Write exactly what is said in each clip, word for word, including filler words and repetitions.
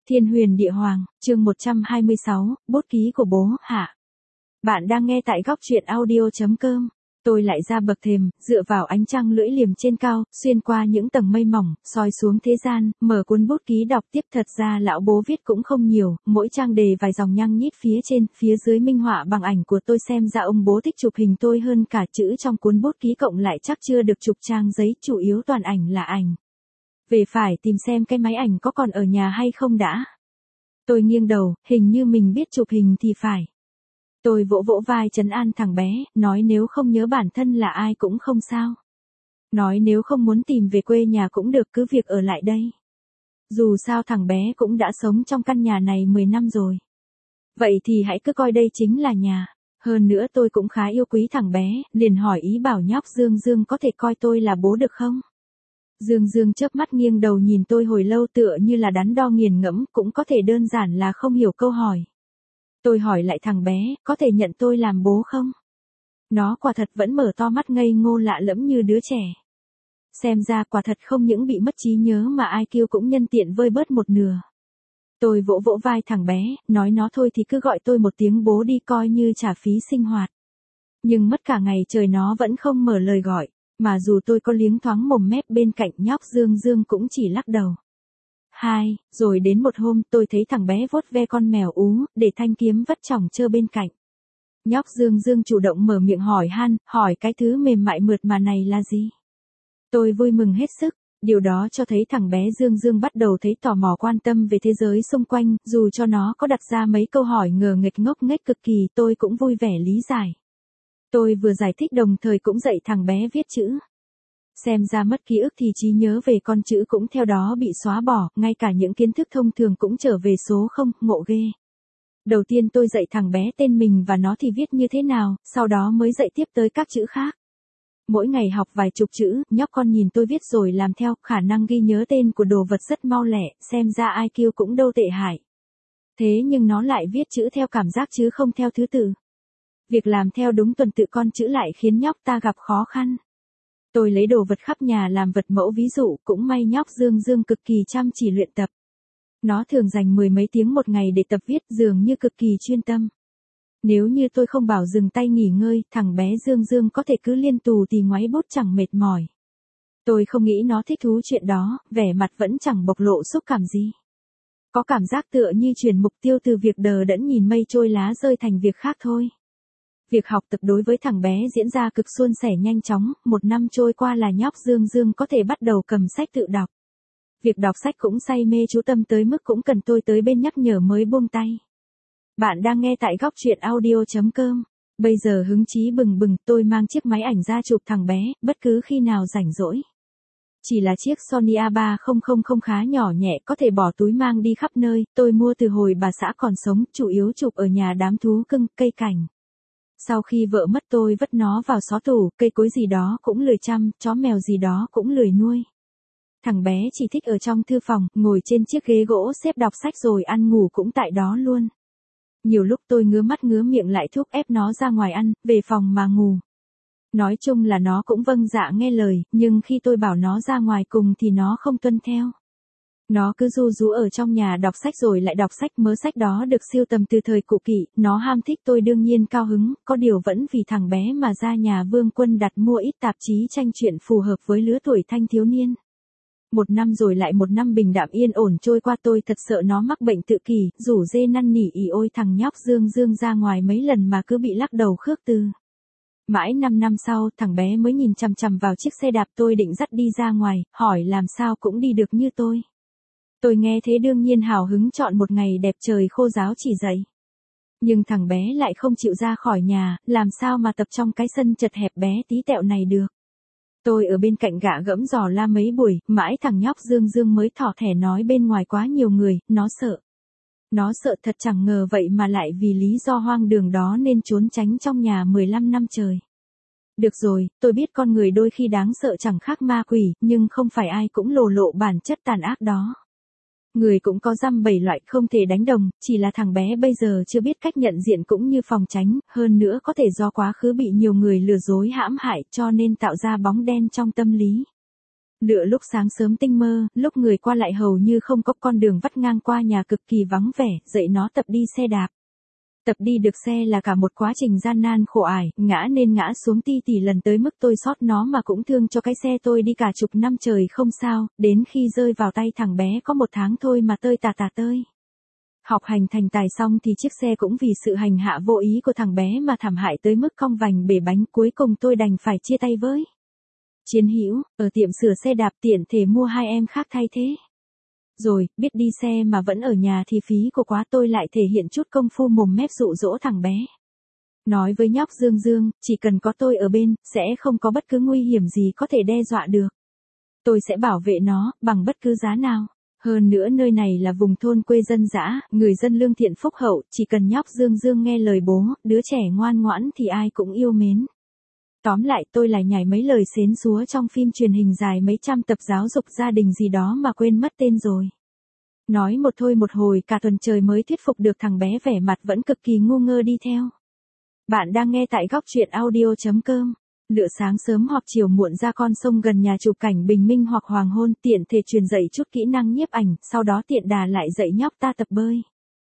Thiên Huyền Địa Hoàng, chương một trăm hai mươi sáu, bút ký của bố, hạ. Bạn đang nghe tại góc truyện audio.com. Tôi lại ra bậc thềm, dựa vào ánh trăng lưỡi liềm trên cao, xuyên qua những tầng mây mỏng, soi xuống thế gian, mở cuốn bút ký đọc tiếp. Thật ra lão bố viết cũng không nhiều, mỗi trang đề vài dòng nhăng nhít phía trên, phía dưới minh họa bằng ảnh của tôi. Xem ra ông bố thích chụp hình tôi hơn cả chữ trong cuốn bút ký cộng lại chắc chưa được chục trang giấy, chủ yếu toàn ảnh là ảnh. Về phải tìm xem cái máy ảnh có còn ở nhà hay không đã. Tôi nghiêng đầu, hình như mình biết chụp hình thì phải. Tôi vỗ vỗ vai trấn an thằng bé, nói nếu không nhớ bản thân là ai cũng không sao. Nói nếu không muốn tìm về quê nhà cũng được, cứ việc ở lại đây. Dù sao thằng bé cũng đã sống trong căn nhà này mười năm rồi. Vậy thì hãy cứ coi đây chính là nhà. Hơn nữa tôi cũng khá yêu quý thằng bé, liền hỏi ý bảo nhóc Dương Dương có thể coi tôi là bố được không? Dương Dương chớp mắt nghiêng đầu nhìn tôi hồi lâu tựa như là đắn đo nghiền ngẫm, cũng có thể đơn giản là không hiểu câu hỏi. Tôi hỏi lại thằng bé, có thể nhận tôi làm bố không? Nó quả thật vẫn mở to mắt ngây ngô lạ lẫm như đứa trẻ. Xem ra quả thật không những bị mất trí nhớ mà i kiu cũng nhân tiện vơi bớt một nửa. Tôi vỗ vỗ vai thằng bé, nói nó thôi thì cứ gọi tôi một tiếng bố đi, coi như trả phí sinh hoạt. Nhưng mất cả ngày trời nó vẫn không mở lời gọi. Mà dù tôi có liếng thoáng mồm mép bên cạnh, nhóc Dương Dương cũng chỉ lắc đầu. Hai, rồi đến một hôm tôi thấy thằng bé vuốt ve con mèo ú, để thanh kiếm vắt chỏng chơ bên cạnh. Nhóc Dương Dương chủ động mở miệng hỏi han, hỏi cái thứ mềm mại mượt mà này là gì? Tôi vui mừng hết sức, điều đó cho thấy thằng bé Dương Dương bắt đầu thấy tò mò quan tâm về thế giới xung quanh, dù cho nó có đặt ra mấy câu hỏi ngờ nghệch ngốc nghếch cực kỳ, tôi cũng vui vẻ lý giải. Tôi vừa giải thích đồng thời cũng dạy thằng bé viết chữ. Xem ra mất ký ức thì trí nhớ về con chữ cũng theo đó bị xóa bỏ, ngay cả những kiến thức thông thường cũng trở về số không, ngộ ghê. Đầu tiên tôi dạy thằng bé tên mình và nó thì viết như thế nào, sau đó mới dạy tiếp tới các chữ khác. Mỗi ngày học vài chục chữ, nhóc con nhìn tôi viết rồi làm theo, khả năng ghi nhớ tên của đồ vật rất mau lẹ, xem ra i kiu cũng đâu tệ hại. Thế nhưng nó lại viết chữ theo cảm giác chứ không theo thứ tự. Việc làm theo đúng tuần tự con chữ lại khiến nhóc ta gặp khó khăn. Tôi lấy đồ vật khắp nhà làm vật mẫu ví dụ, cũng may nhóc Dương Dương cực kỳ chăm chỉ luyện tập. Nó thường dành mười mấy tiếng một ngày để tập viết, dường như cực kỳ chuyên tâm. Nếu như tôi không bảo dừng tay nghỉ ngơi, thằng bé Dương Dương có thể cứ liên tù tì ngoáy bút chẳng mệt mỏi. Tôi không nghĩ nó thích thú chuyện đó, vẻ mặt vẫn chẳng bộc lộ xúc cảm gì. Có cảm giác tựa như chuyển mục tiêu từ việc đờ đẫn nhìn mây trôi lá rơi thành việc khác thôi. Việc học tập đối với thằng bé diễn ra cực suôn sẻ nhanh chóng, một năm trôi qua là nhóc Dương Dương có thể bắt đầu cầm sách tự đọc. Việc đọc sách cũng say mê chú tâm tới mức cũng cần tôi tới bên nhắc nhở mới buông tay. Bạn đang nghe tại góc truyện audio.com. Bây giờ hứng chí bừng bừng, tôi mang chiếc máy ảnh ra chụp thằng bé, bất cứ khi nào rảnh rỗi. Chỉ là chiếc Sony a ba không không không khá nhỏ nhẹ, có thể bỏ túi mang đi khắp nơi, tôi mua từ hồi bà xã còn sống, chủ yếu chụp ở nhà đám thú cưng, cây cảnh. Sau khi vợ mất tôi vứt nó vào xó tủ, cây cối gì đó cũng lười chăm, chó mèo gì đó cũng lười nuôi. Thằng bé chỉ thích ở trong thư phòng, ngồi trên chiếc ghế gỗ xếp đọc sách rồi ăn ngủ cũng tại đó luôn. Nhiều lúc tôi ngứa mắt ngứa miệng lại thúc ép nó ra ngoài ăn, về phòng mà ngủ. Nói chung là nó cũng vâng dạ nghe lời, nhưng khi tôi bảo nó ra ngoài cùng thì nó không tuân theo. Nó cứ ru rú ở trong nhà đọc sách rồi lại đọc sách, mớ sách đó được sưu tầm từ thời cụ kỷ, nó ham thích tôi đương nhiên cao hứng, có điều vẫn vì thằng bé mà ra nhà Vương Quân đặt mua ít tạp chí tranh truyện phù hợp với lứa tuổi thanh thiếu niên. Một năm rồi lại một năm bình đạm yên ổn trôi qua, tôi thật sợ nó mắc bệnh tự kỷ, rủ dê năn nỉ ỉ ôi thằng nhóc Dương Dương ra ngoài mấy lần mà cứ bị lắc đầu khước từ. Mãi năm năm sau, thằng bé mới nhìn chằm chằm vào chiếc xe đạp tôi định dắt đi ra ngoài, hỏi làm sao cũng đi được như tôi. Tôi nghe thế đương nhiên hào hứng chọn một ngày đẹp trời khô ráo chỉ dậy. Nhưng thằng bé lại không chịu ra khỏi nhà, làm sao mà tập trong cái sân chật hẹp bé tí tẹo này được. Tôi ở bên cạnh gạ gẫm dò la mấy buổi, mãi thằng nhóc Dương Dương mới thỏ thẻ nói bên ngoài quá nhiều người, nó sợ. Nó sợ thật, chẳng ngờ vậy mà lại vì lý do hoang đường đó nên trốn tránh trong nhà mười lăm năm trời. Được rồi, tôi biết con người đôi khi đáng sợ chẳng khác ma quỷ, nhưng không phải ai cũng lồ lộ bản chất tàn ác đó. Người cũng có dăm bảy loại, không thể đánh đồng, chỉ là thằng bé bây giờ chưa biết cách nhận diện cũng như phòng tránh, hơn nữa có thể do quá khứ bị nhiều người lừa dối hãm hại cho nên tạo ra bóng đen trong tâm lý. Lựa lúc sáng sớm tinh mơ, lúc người qua lại hầu như không có, con đường vắt ngang qua nhà cực kỳ vắng vẻ, dạy nó tập đi xe đạp. Tập đi được xe là cả một quá trình gian nan khổ ải, ngã nên ngã xuống ti tỉ lần tới mức tôi xót nó mà cũng thương cho cái xe tôi đi cả chục năm trời không sao, đến khi rơi vào tay thằng bé có một tháng thôi mà tơi tà tà tơi. Học hành thành tài xong thì chiếc xe cũng vì sự hành hạ vô ý của thằng bé mà thảm hại tới mức cong vành bể bánh, cuối cùng tôi đành phải chia tay với Chiến Hữu, ở tiệm sửa xe đạp tiện thể mua hai em khác thay thế. Rồi, biết đi xe mà vẫn ở nhà thì phí của quá, tôi lại thể hiện chút công phu mồm mép dụ dỗ thằng bé. Nói với nhóc Dương Dương, chỉ cần có tôi ở bên, sẽ không có bất cứ nguy hiểm gì có thể đe dọa được. Tôi sẽ bảo vệ nó, bằng bất cứ giá nào. Hơn nữa nơi này là vùng thôn quê dân dã, người dân lương thiện phúc hậu, chỉ cần nhóc Dương Dương nghe lời bố, đứa trẻ ngoan ngoãn thì ai cũng yêu mến. Tóm lại tôi lại nhảy mấy lời xến xúa trong phim truyền hình dài mấy trăm tập giáo dục gia đình gì đó mà quên mất tên rồi. Nói một thôi một hồi cả tuần trời mới thuyết phục được thằng bé vẻ mặt vẫn cực kỳ ngu ngơ đi theo. Bạn đang nghe tại góc truyện audio chấm com. Lựa sáng sớm hoặc chiều muộn ra con sông gần nhà chụp cảnh bình minh hoặc hoàng hôn, tiện thể truyền dạy chút kỹ năng nhiếp ảnh, sau đó tiện đà lại dạy nhóc ta tập bơi.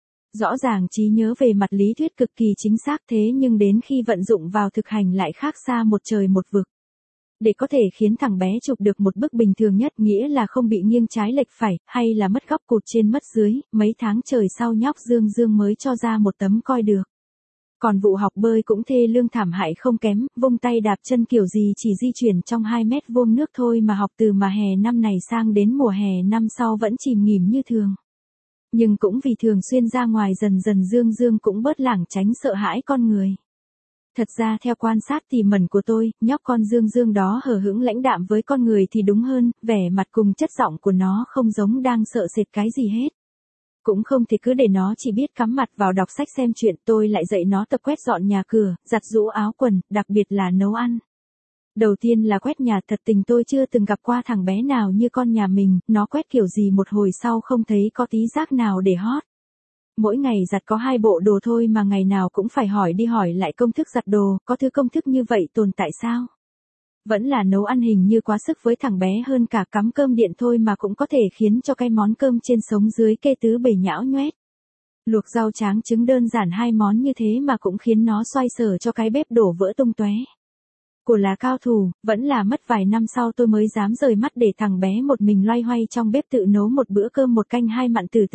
Rõ ràng trí nhớ về mặt lý thuyết cực kỳ chính xác, thế nhưng đến khi vận dụng vào thực hành lại khác xa một trời một vực. Để có thể khiến thằng bé chụp được một bức bình thường nhất, nghĩa là không bị nghiêng trái lệch phải, hay là mất góc cụt trên mất dưới, mấy tháng trời sau nhóc Dương Dương mới cho ra một tấm coi được. Còn vụ học bơi cũng thê lương thảm hại không kém, vung tay đạp chân kiểu gì chỉ di chuyển trong hai mét vuông nước thôi mà học từ mà hè năm này sang đến mùa hè năm sau vẫn chìm nghỉm như thường. Nhưng cũng vì thường xuyên ra ngoài dần dần Dương Dương cũng bớt lảng tránh sợ hãi con người. Thật ra theo quan sát tỉ mẩn của tôi, nhóc con Dương Dương đó hờ hững lãnh đạm với con người thì đúng hơn, vẻ mặt cùng chất giọng của nó không giống đang sợ sệt cái gì hết. Cũng không thể cứ để nó chỉ biết cắm mặt vào đọc sách xem chuyện, tôi lại dạy nó tập quét dọn nhà cửa, giặt giũ áo quần, đặc biệt là nấu ăn. Đầu tiên là quét nhà, thật tình tôi chưa từng gặp qua thằng bé nào như con nhà mình, nó quét kiểu gì một hồi sau không thấy có tí rác nào để hót. Mỗi ngày giặt có hai bộ đồ thôi mà ngày nào cũng phải hỏi đi hỏi lại công thức giặt đồ, có thứ công thức như vậy tồn tại sao? Vẫn là nấu ăn hình như quá sức với thằng bé hơn cả cắm cơm điện thôi mà cũng có thể khiến cho cái món cơm trên sống dưới kê tứ bề nhão nhoét. Luộc rau tráng trứng đơn giản hai món như thế mà cũng khiến nó xoay sở cho cái bếp đổ vỡ tung tóe. Của là cao thủ, vẫn là mất vài năm sau tôi mới dám rời mắt để thằng bé một mình loay hoay trong bếp tự nấu một bữa cơm một canh hai mặn tử tế.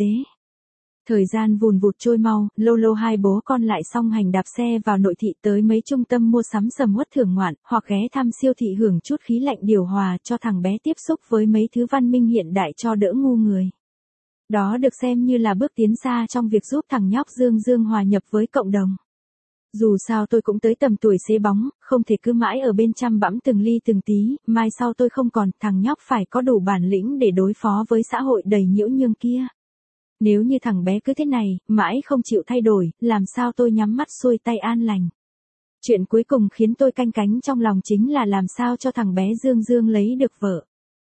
Thời gian vùn vụt trôi mau, lâu lâu hai bố con lại song hành đạp xe vào nội thị tới mấy trung tâm mua sắm sầm uất thưởng ngoạn, hoặc ghé thăm siêu thị hưởng chút khí lạnh điều hòa cho thằng bé tiếp xúc với mấy thứ văn minh hiện đại cho đỡ ngu người. Đó được xem như là bước tiến xa trong việc giúp thằng nhóc Dương Dương hòa nhập với cộng đồng. Dù sao tôi cũng tới tầm tuổi xế bóng, không thể cứ mãi ở bên chăm bẵm từng ly từng tí, mai sau tôi không còn, thằng nhóc phải có đủ bản lĩnh để đối phó với xã hội đầy nhiễu nhương kia. Nếu như thằng bé cứ thế này, mãi không chịu thay đổi, làm sao tôi nhắm mắt xuôi tay an lành. Chuyện cuối cùng khiến tôi canh cánh trong lòng chính là làm sao cho thằng bé Dương Dương lấy được vợ.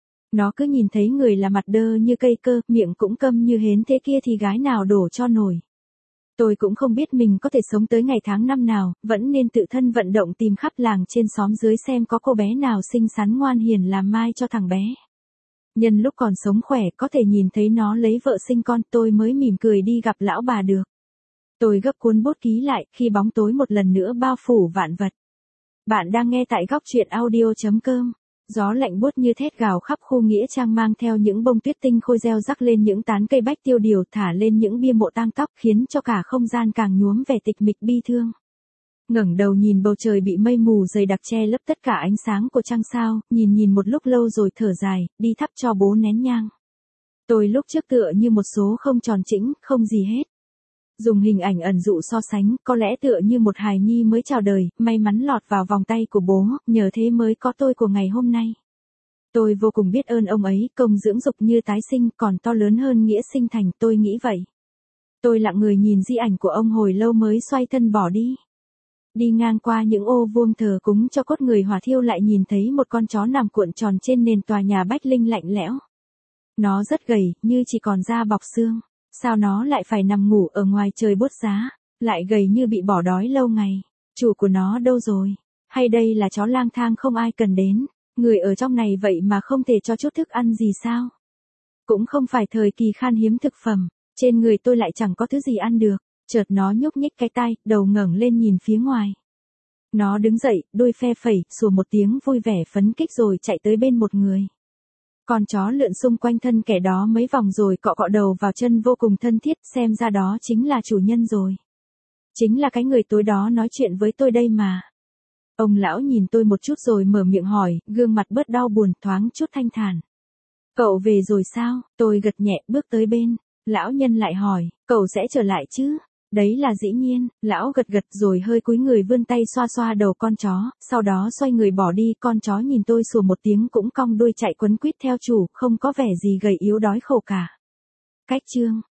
Nó cứ nhìn thấy người là mặt đơ như cây cơ, miệng cũng câm như hến thế kia thì gái nào đổ cho nổi. Tôi cũng không biết mình có thể sống tới ngày tháng năm nào, vẫn nên tự thân vận động tìm khắp làng trên xóm dưới xem có cô bé nào xinh xắn ngoan hiền làm mai cho thằng bé. Nhân lúc còn sống khỏe có thể nhìn thấy nó lấy vợ sinh con, tôi mới mỉm cười đi gặp lão bà được. Tôi gấp cuốn bút ký lại, khi bóng tối một lần nữa bao phủ vạn vật. Bạn đang nghe tại góc truyện audio chấm com. Gió lạnh buốt như thét gào khắp khu nghĩa trang mang theo những bông tuyết tinh khôi reo rắc lên những tán cây bách tiêu điều, thả lên những bia mộ tang tóc, khiến cho cả không gian càng nhuốm vẻ tịch mịch bi thương. Ngẩng đầu nhìn bầu trời bị mây mù dày đặc che lấp tất cả ánh sáng của trăng sao, nhìn nhìn một lúc lâu rồi thở dài, đi thắp cho bố nén nhang. Tôi lúc trước tựa như một số không tròn chỉnh, không gì hết. Dùng hình ảnh ẩn dụ so sánh, có lẽ tựa như một hài nhi mới chào đời, may mắn lọt vào vòng tay của bố, nhờ thế mới có tôi của ngày hôm nay. Tôi vô cùng biết ơn ông ấy, công dưỡng dục như tái sinh, còn to lớn hơn nghĩa sinh thành, tôi nghĩ vậy. Tôi lặng người nhìn di ảnh của ông hồi lâu mới xoay thân bỏ đi. Đi ngang qua những ô vuông thờ cúng cho cốt người hỏa thiêu lại nhìn thấy một con chó nằm cuộn tròn trên nền tòa nhà Bách Linh lạnh lẽo. Nó rất gầy, như chỉ còn da bọc xương. Sao nó lại phải nằm ngủ ở ngoài trời buốt giá, lại gầy như bị bỏ đói lâu ngày. Chủ của nó đâu rồi? Hay đây là chó lang thang không ai cần đến? Người ở trong này vậy mà không thể cho chút thức ăn gì sao? Cũng không phải thời kỳ khan hiếm thực phẩm, trên người tôi lại chẳng có thứ gì ăn được. Chợt nó nhúc nhích cái tai, đầu ngẩng lên nhìn phía ngoài. Nó đứng dậy, đuôi phe phẩy, sủa một tiếng vui vẻ phấn kích rồi chạy tới bên một người. Con chó lượn xung quanh thân kẻ đó mấy vòng rồi cọ cọ đầu vào chân vô cùng thân thiết, xem ra đó chính là chủ nhân rồi. Chính là cái người tối đó nói chuyện với tôi đây mà. Ông lão nhìn tôi một chút rồi mở miệng hỏi, gương mặt bớt đau buồn, thoáng chút thanh thản. Cậu về rồi sao? Tôi gật nhẹ, bước tới bên. Lão nhân lại hỏi, cậu sẽ trở lại chứ? Đấy là dĩ nhiên, lão gật gật rồi hơi cúi người vươn tay xoa xoa đầu con chó, sau đó xoay người bỏ đi, con chó nhìn tôi sủa một tiếng cũng cong đuôi chạy quấn quýt theo chủ, không có vẻ gì gầy yếu đói khổ cả. Cách chương